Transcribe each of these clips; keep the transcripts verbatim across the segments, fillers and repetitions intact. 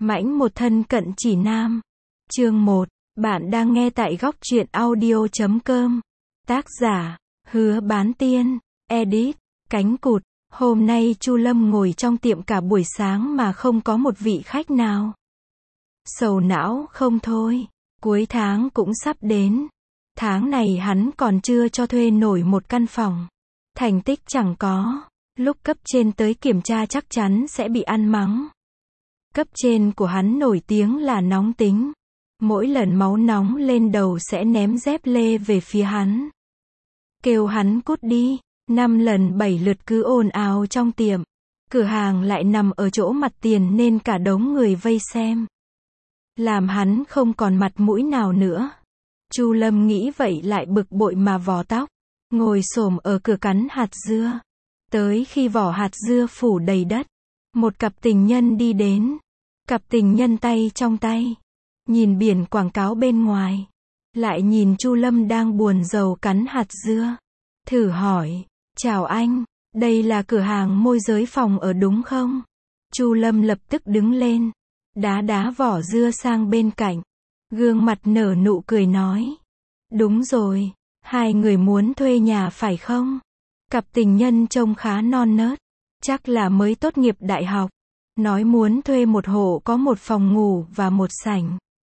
Mãnh một thân cận chỉ nam. Chương một. Bạn đang nghe tại góc truyện audio chấm com. Tác giả, Hứa Bán Tiên. Edit, Cánh Cụt. Hôm nay Chu Lâm ngồi trong tiệm cả buổi sáng mà không có một vị khách nào. Sầu não không thôi. Cuối tháng cũng sắp đến. Tháng này hắn còn chưa cho thuê nổi một căn phòng. Thành tích chẳng có. Lúc cấp trên tới kiểm tra chắc chắn sẽ bị ăn mắng. Cấp trên của hắn nổi tiếng là nóng tính. Mỗi lần máu nóng lên đầu sẽ ném dép lê về phía hắn. Kêu hắn cút đi. Năm lần bảy lượt cứ ồn ào trong tiệm. Cửa hàng lại nằm ở chỗ mặt tiền nên cả đống người vây xem. Làm hắn không còn mặt mũi nào nữa. Chu Lâm nghĩ vậy lại bực bội mà vò tóc. Ngồi xổm ở cửa cắn hạt dưa. Tới khi vỏ hạt dưa phủ đầy đất. Một cặp tình nhân đi đến. Cặp tình nhân tay trong tay. Nhìn biển quảng cáo bên ngoài. Lại nhìn Chu Lâm đang buồn rầu cắn hạt dưa. Thử hỏi. Chào anh. Đây là cửa hàng môi giới phòng ở đúng không? Chu Lâm lập tức đứng lên. Đá đá vỏ dưa sang bên cạnh. Gương mặt nở nụ cười nói. Đúng rồi. Hai người muốn thuê nhà phải không? Cặp tình nhân trông khá non nớt. Chắc là mới tốt nghiệp đại học. Nói muốn thuê một hộ có một phòng ngủ và một sảnh.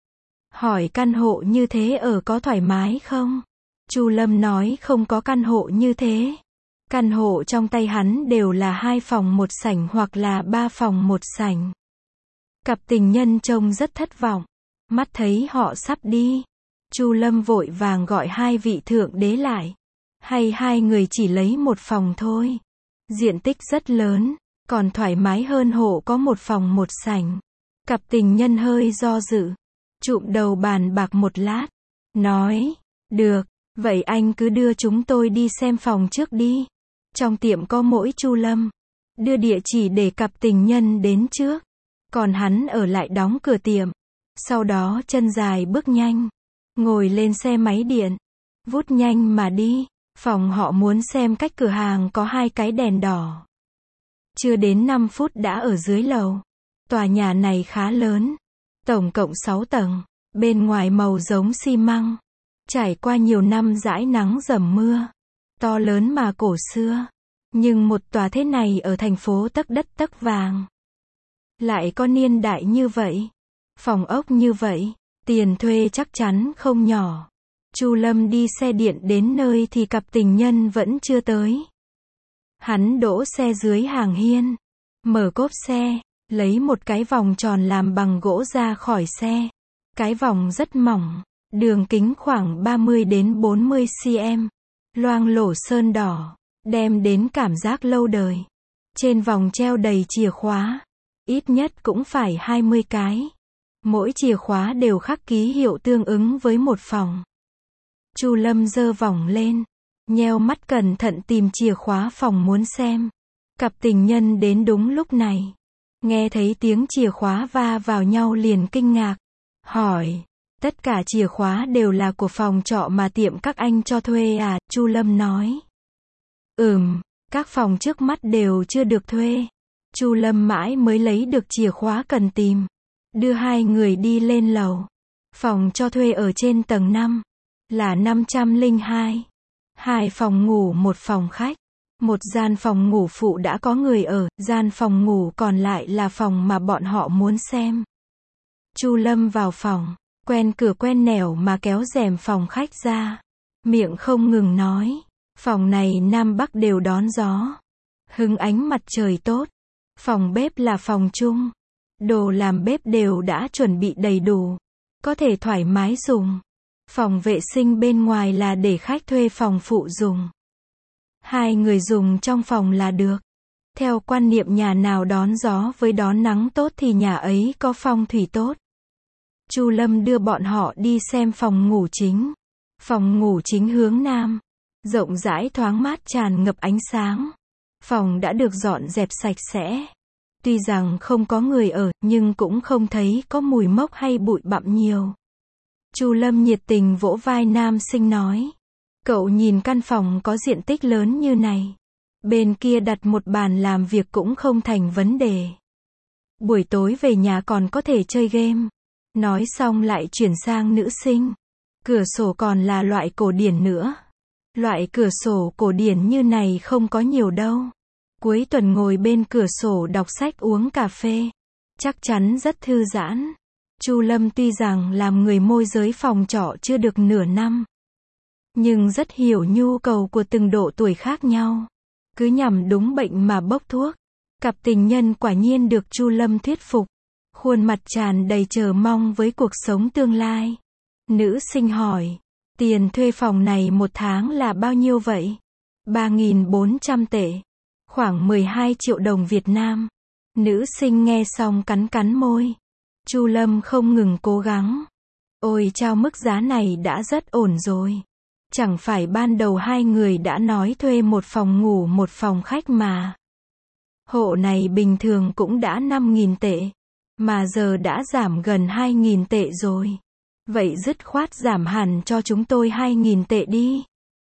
Hỏi căn hộ như thế ở có thoải mái không? Chu Lâm nói không có căn hộ như thế. Căn hộ trong tay hắn đều là hai phòng một sảnh hoặc là ba phòng một sảnh. Cặp tình nhân trông rất thất vọng. Mắt thấy họ sắp đi. Chu Lâm vội vàng gọi hai vị thượng đế lại. Hay hai người chỉ lấy một phòng thôi. Diện tích rất lớn. Còn thoải mái hơn hộ có một phòng một sảnh. Cặp tình nhân hơi do dự. Chụm đầu bàn bạc một lát. Nói. Được. Vậy anh cứ đưa chúng tôi đi xem phòng trước đi. Trong tiệm có mỗi Chu Lâm. Đưa địa chỉ để cặp tình nhân đến trước. Còn hắn ở lại đóng cửa tiệm. Sau đó chân dài bước nhanh. Ngồi lên xe máy điện. Vút nhanh mà đi. Phòng họ muốn xem cách cửa hàng có hai cái đèn đỏ. Chưa đến năm phút đã ở dưới lầu. Tòa nhà này khá lớn. Tổng cộng sáu tầng. Bên ngoài màu giống xi măng. Trải qua nhiều năm dãi nắng dầm mưa. To lớn mà cổ xưa. Nhưng một tòa thế này ở thành phố tấc đất tấc vàng. Lại có niên đại như vậy. Phòng ốc như vậy. Tiền thuê chắc chắn không nhỏ. Chu Lâm đi xe điện đến nơi thì cặp tình nhân vẫn chưa tới. Hắn đỗ xe dưới hàng hiên. Mở cốp xe. Lấy một cái vòng tròn làm bằng gỗ ra khỏi xe. Cái vòng rất mỏng. Đường kính khoảng ba mươi đến bốn mươi xăng-ti-mét. Loang lổ sơn đỏ. Đem đến cảm giác lâu đời. Trên vòng treo đầy chìa khóa. Ít nhất cũng phải hai mươi cái. Mỗi chìa khóa đều khắc ký hiệu tương ứng với một phòng. Chu Lâm giơ vòng lên. Nheo mắt cẩn thận tìm chìa khóa phòng muốn xem. Cặp tình nhân đến đúng lúc này. Nghe thấy tiếng chìa khóa va vào nhau liền kinh ngạc. Hỏi. Tất cả chìa khóa đều là của phòng trọ mà tiệm các anh cho thuê à? Chu Lâm nói. Ừm, các phòng trước mắt đều chưa được thuê. Chu Lâm mãi mới lấy được chìa khóa cần tìm. Đưa hai người đi lên lầu. Phòng cho thuê ở trên tầng năm. Là năm trăm lẻ hai. Hai phòng ngủ một phòng khách. Một gian phòng ngủ phụ đã có người ở. Gian phòng ngủ còn lại là phòng mà bọn họ muốn xem. Chu Lâm vào phòng. Quen cửa quen nẻo mà kéo rèm phòng khách ra. Miệng không ngừng nói. Phòng này Nam Bắc đều đón gió. Hứng ánh mặt trời tốt. Phòng bếp là phòng chung. Đồ làm bếp đều đã chuẩn bị đầy đủ. Có thể thoải mái dùng. Phòng vệ sinh bên ngoài là để khách thuê phòng phụ dùng. Hai người dùng trong phòng là được. Theo quan niệm nhà nào đón gió với đón nắng tốt thì nhà ấy có phong thủy tốt. Chu Lâm đưa bọn họ đi xem phòng ngủ chính. Phòng ngủ chính hướng nam. Rộng rãi thoáng mát tràn ngập ánh sáng. Phòng đã được dọn dẹp sạch sẽ. Tuy rằng không có người ở, nhưng cũng không thấy có mùi mốc hay bụi bặm nhiều. Chu Lâm nhiệt tình vỗ vai nam sinh nói. Cậu nhìn căn phòng có diện tích lớn như này. Bên kia đặt một bàn làm việc cũng không thành vấn đề. Buổi tối về nhà còn có thể chơi game. Nói xong lại chuyển sang nữ sinh. Cửa sổ còn là loại cổ điển nữa. Loại cửa sổ cổ điển như này không có nhiều đâu. Cuối tuần ngồi bên cửa sổ đọc sách uống cà phê. Chắc chắn rất thư giãn. Chu Lâm tuy rằng làm người môi giới phòng trọ chưa được nửa năm, nhưng rất hiểu nhu cầu của từng độ tuổi khác nhau. Cứ nhằm đúng bệnh mà bốc thuốc. Cặp tình nhân quả nhiên được Chu Lâm thuyết phục. Khuôn mặt tràn đầy chờ mong với cuộc sống tương lai. Nữ sinh hỏi, tiền thuê phòng này một tháng là bao nhiêu vậy? ba nghìn bốn trăm tệ. Khoảng mười hai triệu đồng Việt Nam. Nữ sinh nghe xong cắn cắn môi. Chu Lâm không ngừng cố gắng. Ôi chao, mức giá này đã rất ổn rồi. Chẳng phải ban đầu hai người đã nói thuê một phòng ngủ một phòng khách mà. Hộ này bình thường cũng đã năm nghìn tệ. Mà giờ đã giảm gần hai nghìn tệ rồi. Vậy dứt khoát giảm hẳn cho chúng tôi hai nghìn tệ đi.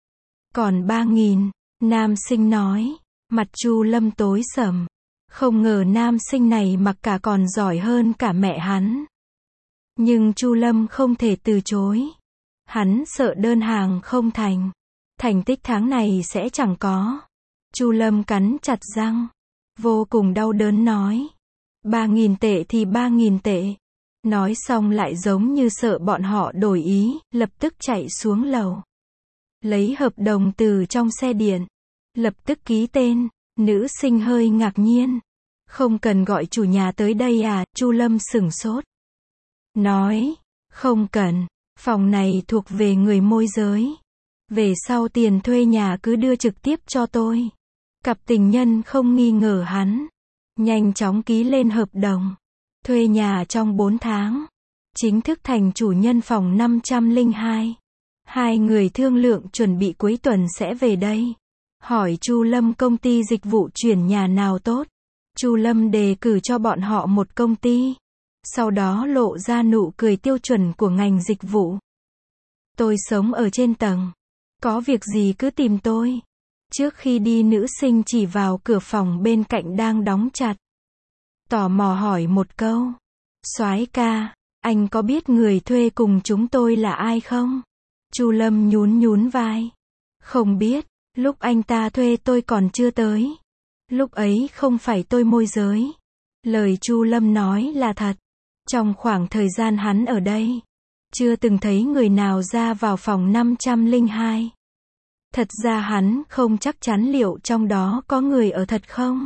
Còn ba nghìn, nam sinh nói. Mặt Chu Lâm tối sầm. Không ngờ nam sinh này mặc cả còn giỏi hơn cả mẹ hắn. Nhưng Chu Lâm không thể từ chối. Hắn sợ đơn hàng không thành. Thành tích tháng này sẽ chẳng có. Chu Lâm cắn chặt răng. Vô cùng đau đớn nói. Ba nghìn tệ thì ba nghìn tệ. Nói xong lại giống như sợ bọn họ đổi ý, lập tức chạy xuống lầu. Lấy hợp đồng từ trong xe điện. Lập tức ký tên. Nữ sinh hơi ngạc nhiên. Không cần gọi chủ nhà tới đây à? Chu Lâm sửng sốt. Nói, không cần, phòng này thuộc về người môi giới. Về sau tiền thuê nhà cứ đưa trực tiếp cho tôi. Cặp tình nhân không nghi ngờ hắn. Nhanh chóng ký lên hợp đồng. Thuê nhà trong bốn tháng. Chính thức thành chủ nhân phòng năm trăm lẻ hai. Hai người thương lượng chuẩn bị cuối tuần sẽ về đây. Hỏi Chu Lâm công ty dịch vụ chuyển nhà nào tốt. Chu Lâm đề cử cho bọn họ một công ty. Sau đó lộ ra nụ cười tiêu chuẩn của ngành dịch vụ. Tôi sống ở trên tầng. Có việc gì cứ tìm tôi. Trước khi đi nữ sinh chỉ vào cửa phòng bên cạnh đang đóng chặt. Tò mò hỏi một câu. Soái ca, anh có biết người thuê cùng chúng tôi là ai không? Chu Lâm nhún nhún vai. Không biết, lúc anh ta thuê tôi còn chưa tới. Lúc ấy không phải tôi môi giới. Lời Chu Lâm nói là thật. Trong khoảng thời gian hắn ở đây, chưa từng thấy người nào ra vào phòng năm trăm lẻ hai. Thật ra hắn không chắc chắn liệu trong đó có người ở thật không.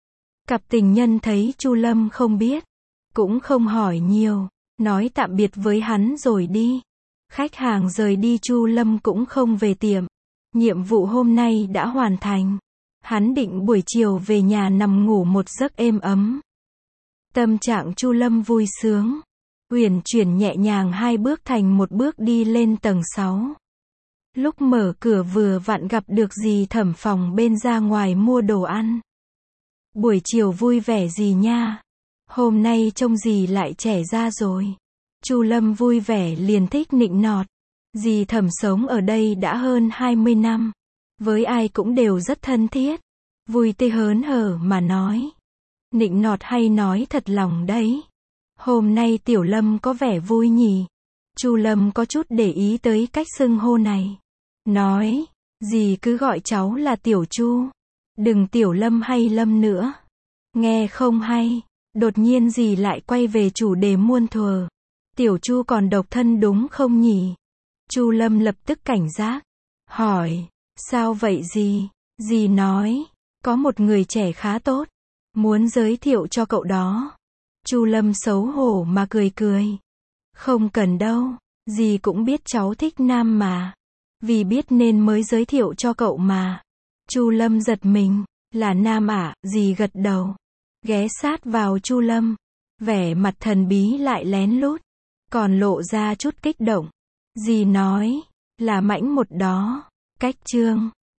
Cặp tình nhân thấy Chu Lâm không biết, cũng không hỏi nhiều, nói tạm biệt với hắn rồi đi. Khách hàng rời đi, Chu Lâm cũng không về tiệm. Nhiệm vụ hôm nay đã hoàn thành. Hắn định buổi chiều về nhà nằm ngủ một giấc êm ấm. Tâm trạng Chu Lâm vui sướng. Uyển chuyển nhẹ nhàng hai bước thành một bước đi lên tầng sáu. Lúc mở cửa vừa vặn gặp được dì Thẩm phòng bên ra ngoài mua đồ ăn. Buổi chiều vui vẻ gì nha. Hôm nay trông dì lại trẻ ra rồi. Chu Lâm vui vẻ liền thích nịnh nọt. Dì Thẩm sống ở đây đã hơn hai mươi năm. Với ai cũng đều rất thân thiết. Vui tươi hớn hở mà nói. Nịnh nọt hay nói thật lòng đấy. Hôm nay Tiểu Lâm có vẻ vui nhỉ. Chu Lâm có chút để ý tới cách xưng hô này. Nói, dì cứ gọi cháu là Tiểu Chu. Đừng Tiểu Lâm hay Lâm nữa. Nghe không hay. Đột nhiên dì lại quay về chủ đề muôn thuở. Tiểu Chu còn độc thân đúng không nhỉ? Chu Lâm lập tức cảnh giác. Hỏi, sao vậy dì? Dì nói, có một người trẻ khá tốt. Muốn giới thiệu cho cậu đó. Chu Lâm xấu hổ mà cười cười. Không cần đâu, dì cũng biết cháu thích nam mà. Vì biết nên mới giới thiệu cho cậu mà. Chu Lâm giật mình, là nam à? Dì gật đầu. Ghé sát vào Chu Lâm. Vẻ mặt thần bí lại lén lút. Còn lộ ra chút kích động. Dì nói, là Mãnh một đó. Cách Trương.